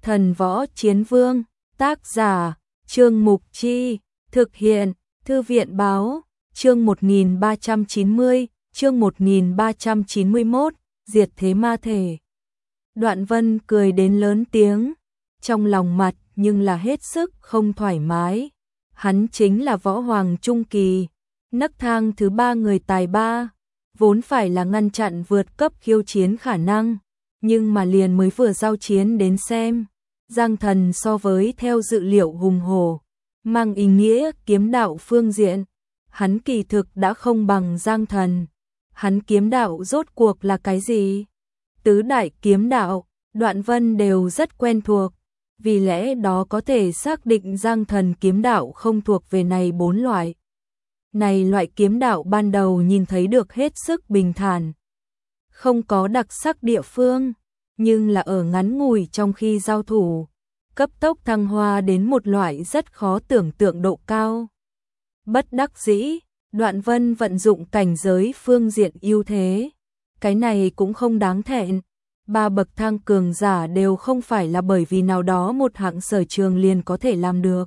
Thần Võ Chiến Vương, tác giả, Trương Mục Chi, thực hiện, Thư viện Báo, chương 1390, chương 1391, diệt thế ma thể. Đoạn Vân cười đến lớn tiếng, trong lòng mặt nhưng là hết sức không thoải mái. Hắn chính là võ hoàng trung kỳ, nấc thang thứ 3 người tài ba, vốn phải là ngăn chặn vượt cấp khiêu chiến khả năng, nhưng mà liền mới vừa giao chiến đến xem, Giang Thần so với theo dự liệu hùng hổ, mang ý nghĩa kiếm đạo phương diện, hắn kỳ thực đã không bằng Giang Thần. Hắn kiếm đạo rốt cuộc là cái gì? Tứ đại kiếm đạo, Đoạn Vân đều rất quen thuộc, vì lẽ đó có thể xác định Giang Thần kiếm đạo không thuộc về này 4 loại. Này loại kiếm đạo ban đầu nhìn thấy được hết sức bình thản, không có đặc sắc địa phương, nhưng là ở ngắn ngủi trong khi giao thủ, cấp tốc thăng hoa đến một loại rất khó tưởng tượng độ cao. Bất đắc dĩ, Đoạn Vân vận dụng cảnh giới phương diện ưu thế, cái này cũng không đáng thẹn. 3 bậc thang cường giả đều không phải là bởi vì nào đó một hạng sở trường liền có thể làm được,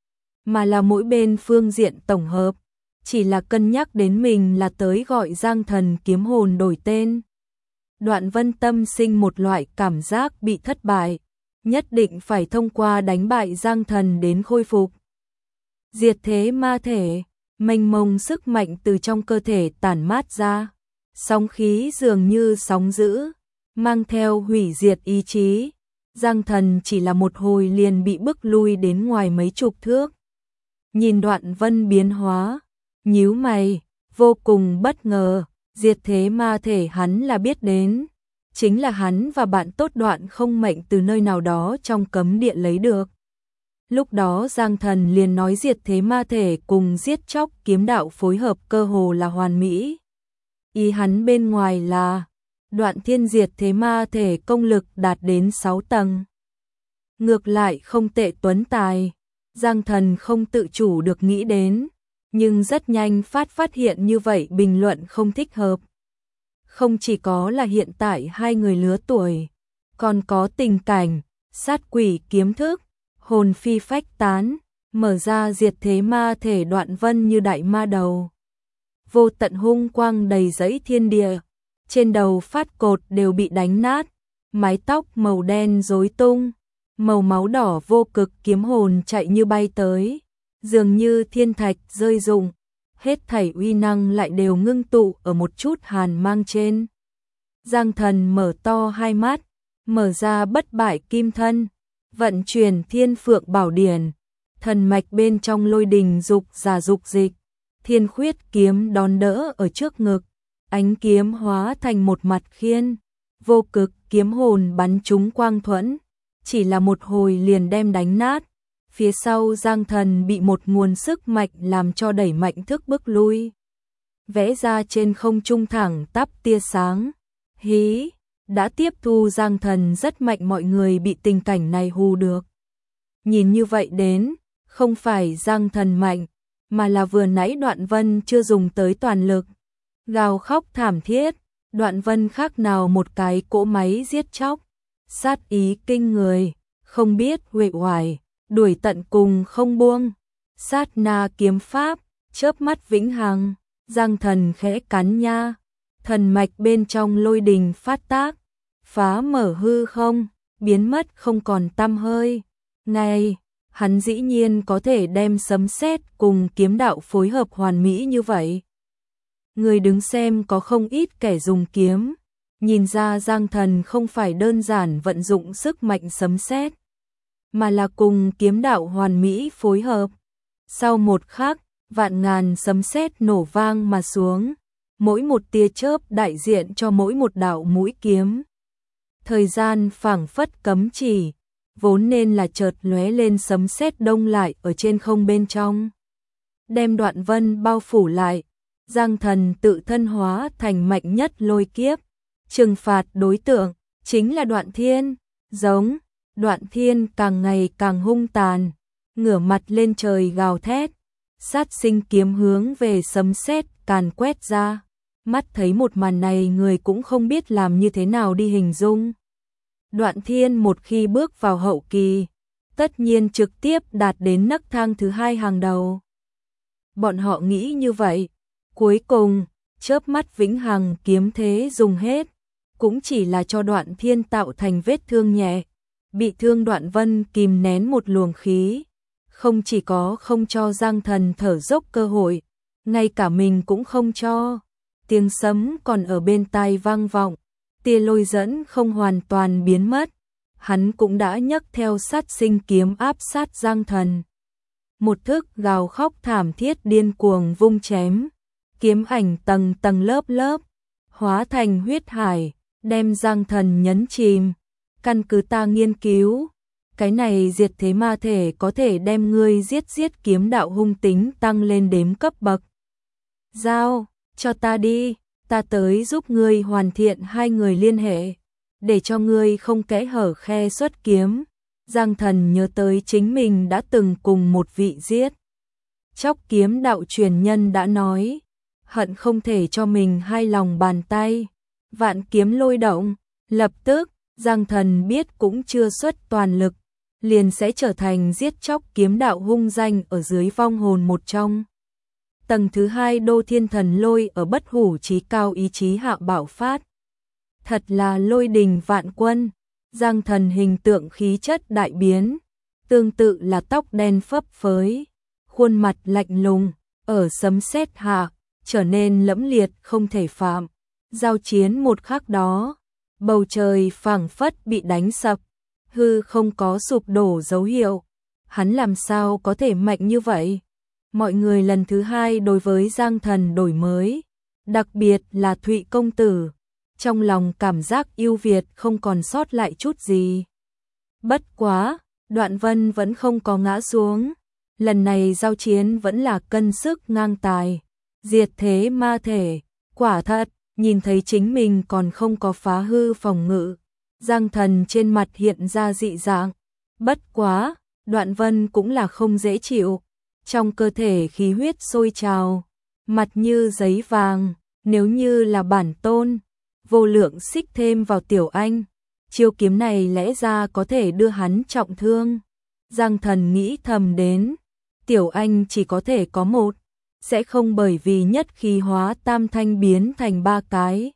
mà là mỗi bên phương diện tổng hợp, chỉ là cân nhắc đến mình là tới gọi Giang Thần kiếm hồn đổi tên. Đoạn Vân tâm sinh một loại cảm giác bị thất bại, nhất định phải thông qua đánh bại Giang Thần đến khôi phục. Diệt thế ma thể, mênh mông sức mạnh từ trong cơ thể tản mát ra, sóng khí dường như sóng dữ, mang theo hủy diệt ý chí. Giang Thần chỉ là một hồi liền bị bức lui đến ngoài mấy chục thước. Nhìn Đoạn Vân biến hóa, nhíu mày, vô cùng bất ngờ, diệt thế ma thể hắn là biết đến, chính là hắn và bạn tốt Đoạn Không Mệnh từ nơi nào đó trong cấm địa lấy được. Lúc đó Giang Thần liền nói diệt thế ma thể cùng giết chóc kiếm đạo phối hợp cơ hồ là hoàn mỹ. Ý hắn bên ngoài là Đoạn Thiên diệt thế ma thể công lực đạt đến 6 tầng. Ngược lại không tệ tuấn tài, Giang Thần không tự chủ được nghĩ đến, nhưng rất nhanh phát hiện như vậy bình luận không thích hợp. Không chỉ có là hiện tại hai người lứa tuổi, còn có tình cảnh, sát quỷ kiếm thức, hồn phi phách tán, mở ra diệt thế ma thể. Đoạn Vân như đại ma đầu, vô tận hung quang đầy dẫy thiên địa, trên đầu phát cột đều bị đánh nát, mái tóc màu đen rối tung, màu máu đỏ vô cực kiếm hồn chạy như bay tới, dường như thiên thạch rơi rụng, hết thảy uy năng lại đều ngưng tụ ở một chút hàn mang trên. Giang Thần mở to hai mắt, mở ra bất bại kim thân, vận chuyển Thiên Phượng Bảo Điển, thần mạch bên trong lôi đình dục giả dục dịch, thiên khuyết kiếm đón đỡ ở trước ngực, ánh kiếm hóa thành một mặt khiên, vô cực kiếm hồn bắn trúng quang thuẫn, chỉ là một hồi liền đem đánh nát. Phía sau Giang Thần bị một nguồn sức mạnh làm cho đẩy mạnh thức bước lui, vẽ ra trên không trung thẳng tắp tia sáng. Hí, đã tiếp thu Giang Thần rất mạnh, mọi người bị tình cảnh này hù được. Nhìn như vậy đến, không phải Giang Thần mạnh, mà là vừa nãy Đoạn Vân chưa dùng tới toàn lực, gào khóc thảm thiết. Đoạn Vân khác nào một cái cỗ máy giết chóc, sát ý kinh người, không biết uể oải, đuổi tận cùng không buông. Sát na kiếm pháp, chớp mắt vĩnh hằng. Giang Thần khẽ cắn nha, thần mạch bên trong lôi đình phát tác, phá mở hư không, biến mất không còn tăm hơi. Này, hắn dĩ nhiên có thể đem sấm sét cùng kiếm đạo phối hợp hoàn mỹ như vậy. Người đứng xem có không ít kẻ dùng kiếm, nhìn ra Giang Thần không phải đơn giản vận dụng sức mạnh sấm sét, mà là cùng kiếm đạo hoàn mỹ phối hợp. Sau một khắc, vạn ngàn sấm sét nổ vang mà xuống, mỗi một tia chớp đại diện cho mỗi một đạo mũi kiếm. Thời gian phảng phất cấm chỉ, vốn nên là chợt lóe lên sấm sét đông lại ở trên không bên trong, đem Đoạn Vân bao phủ lại. Giang Thần tự thân hóa thành mạnh nhất lôi kiếp, trừng phạt đối tượng chính là Đoạn Thiên. Giống, Đoạn Thiên càng ngày càng hung tàn, ngửa mặt lên trời gào thét, sát sinh kiếm hướng về sấm sét càn quét ra. Mắt thấy một màn này, người cũng không biết làm như thế nào đi hình dung. Đoạn Thiên một khi bước vào hậu kỳ, tất nhiên trực tiếp đạt đến nấc thang thứ 2 hàng đầu. Bọn họ nghĩ như vậy, cuối cùng, chớp mắt vĩnh hằng kiếm thế dùng hết, cũng chỉ là cho Đoạn Thiên tạo thành vết thương nhẹ. Bị thương Đoạn Vân kìm nén một luồng khí, không chỉ có không cho Giang Thần thở dốc cơ hội, ngay cả mình cũng không cho. Tiếng sấm còn ở bên tai vang vọng, tia lôi dẫn không hoàn toàn biến mất, hắn cũng đã nhấc theo sát sinh kiếm áp sát Giang Thần. Một thức gào khóc thảm thiết điên cuồng vung chém, kiếm ảnh tầng tầng lớp lớp, hóa thành huyết hải, đem Giang Thần nhấn chìm. Căn cứ ta nghiên cứu, cái này diệt thế ma thể có thể đem ngươi giết kiếm đạo hung tính tăng lên đếm cấp bậc. Giao, cho ta đi, ta tới giúp ngươi hoàn thiện hai người liên hệ, để cho ngươi không kẽ hở khe xuất kiếm. Giang Thần nhớ tới chính mình đã từng cùng một vị giết chóc kiếm đạo truyền nhân đã nói, hận không thể cho mình hai lòng bàn tay. Vạn kiếm lôi động, lập tức, Giang Thần biết cũng chưa xuất toàn lực, liền sẽ trở thành giết chóc kiếm đạo hung danh ở dưới vong hồn một trong. Tầng thứ 2 Đô Thiên Thần Lôi ở bất hủ chí cao ý chí hạ bạo phát. Thật là lôi đình vạn quân, Giang Thần hình tượng khí chất đại biến, tương tự là tóc đen phấp phới, khuôn mặt lạnh lùng, ở sấm sét hạ, trở nên lẫm liệt không thể phạm. Giao chiến một khắc đó, bầu trời phảng phất bị đánh sập, hư không có sụp đổ dấu hiệu. Hắn làm sao có thể mạnh như vậy? Mọi người lần thứ 2 đối với Giang Thần đổi mới, đặc biệt là Thụy công tử, trong lòng cảm giác yêu Việt không còn sót lại chút gì. Bất quá, Đoạn Vân vẫn không có ngã xuống, lần này giao chiến vẫn là cân sức ngang tài, diệt thế ma thể, quả thật, nhìn thấy chính mình còn không có phá hư phòng ngự, Giang Thần trên mặt hiện ra dị dạng. Bất quá, Đoạn Vân cũng là không dễ chịu, trong cơ thể khí huyết sôi trào, mặt như giấy vàng, nếu như là bản tôn, vô lượng xích thêm vào Tiểu Anh, chiêu kiếm này lẽ ra có thể đưa hắn trọng thương. Giang Thần nghĩ thầm đến, Tiểu Anh chỉ có thể có một, sẽ không bởi vì nhất khí hóa tam thanh biến thành 3 cái.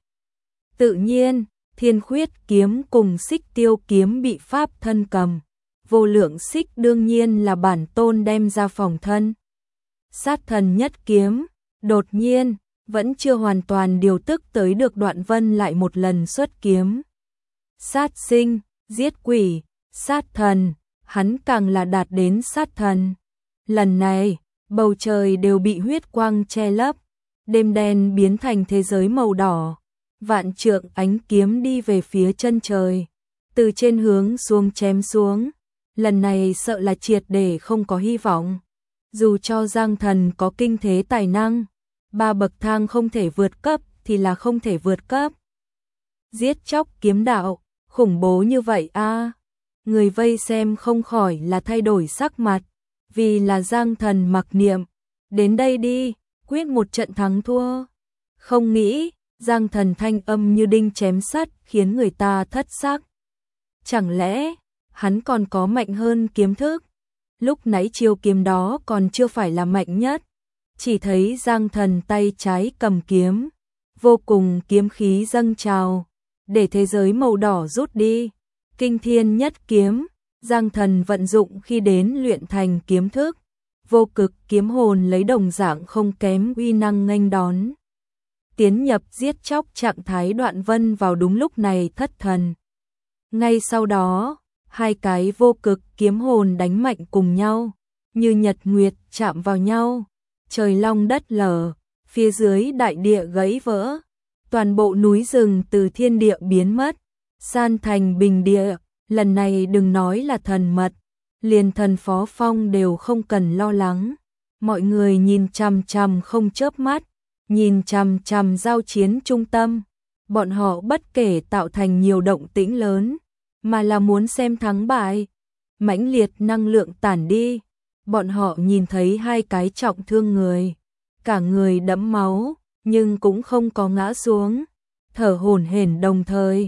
Tự nhiên, Thiên Khuyết kiếm cùng Xích Tiêu kiếm bị pháp thân cầm, vô lượng xích đương nhiên là bản tôn đem ra phòng thân. Sát thần nhất kiếm, đột nhiên, vẫn chưa hoàn toàn điều tức tới được Đoạn Vân lại một lần xuất kiếm. Sát sinh, giết quỷ, sát thần, hắn càng là đạt đến sát thần. Lần này, bầu trời đều bị huyết quang che lấp, đêm đen biến thành thế giới màu đỏ, vạn trượng ánh kiếm đi về phía chân trời, từ trên hướng xuống chém xuống, lần này sợ là triệt để không có hy vọng. Dù cho Giang Thần có kinh thế tài năng, 3 bậc thang không thể vượt cấp thì là không thể vượt cấp. Giết chóc kiếm đạo, khủng bố như vậy a. Người vây xem không khỏi là thay đổi sắc mặt, vì là Giang Thần mặc niệm, đến đây đi, quyết một trận thắng thua. Không nghĩ, Giang Thần thanh âm như đinh chém sắt khiến người ta thất sắc. Chẳng lẽ, hắn còn có mạnh hơn kiếm thức? Lúc nãy chiêu kiếm đó còn chưa phải là mạnh nhất, chỉ thấy Giang Thần tay trái cầm kiếm, vô cùng kiếm khí dâng trào, để thế giới màu đỏ rút đi. Kinh thiên nhất kiếm, Giang Thần vận dụng khi đến luyện thành kiếm thức, vô cực kiếm hồn lấy đồng dạng không kém uy năng nghênh đón. Tiến nhập giết chóc trạng thái Đoạn Vân vào đúng lúc này thất thần. Ngay sau đó, hai cái vô cực kiếm hồn đánh mạnh cùng nhau, như nhật nguyệt chạm vào nhau, trời long đất lở, phía dưới đại địa gãy vỡ, toàn bộ núi rừng từ thiên địa biến mất, san thành bình địa. Lần này đừng nói là thần mật, liền thần Phó Phong đều không cần lo lắng. Mọi người nhìn chằm chằm không chớp mắt, nhìn chằm chằm giao chiến trung tâm. Bọn họ bất kể tạo thành nhiều động tĩnh lớn, mà là muốn xem thắng bại. Mãnh liệt năng lượng tản đi, bọn họ nhìn thấy hai cái trọng thương người, cả người đẫm máu, nhưng cũng không có ngã xuống, thở hổn hển đồng thời.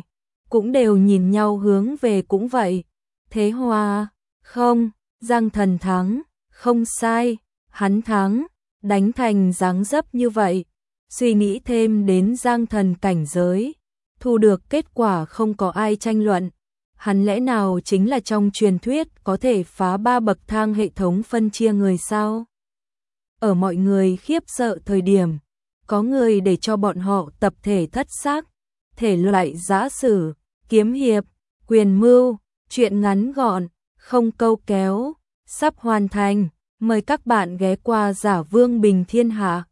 cũng đều nhìn nhau hướng về cũng vậy. Thế Hòa, không, Giang Thần thắng, không sai, hắn thắng, đánh thành dáng dấp như vậy. Suy nghĩ thêm đến Giang Thần cảnh giới, thu được kết quả không có ai tranh luận. Hắn lẽ nào chính là trong truyền thuyết có thể phá 3 bậc thang hệ thống phân chia người sao? Ở mọi người khiếp sợ thời điểm, có người để cho bọn họ tập thể thất xác, thể loại giã sử, kiếm hiệp, quyền mưu, chuyện ngắn gọn, không câu kéo, sắp hoàn thành. Mời các bạn ghé qua Giả Vương Bình Thiên Hạ.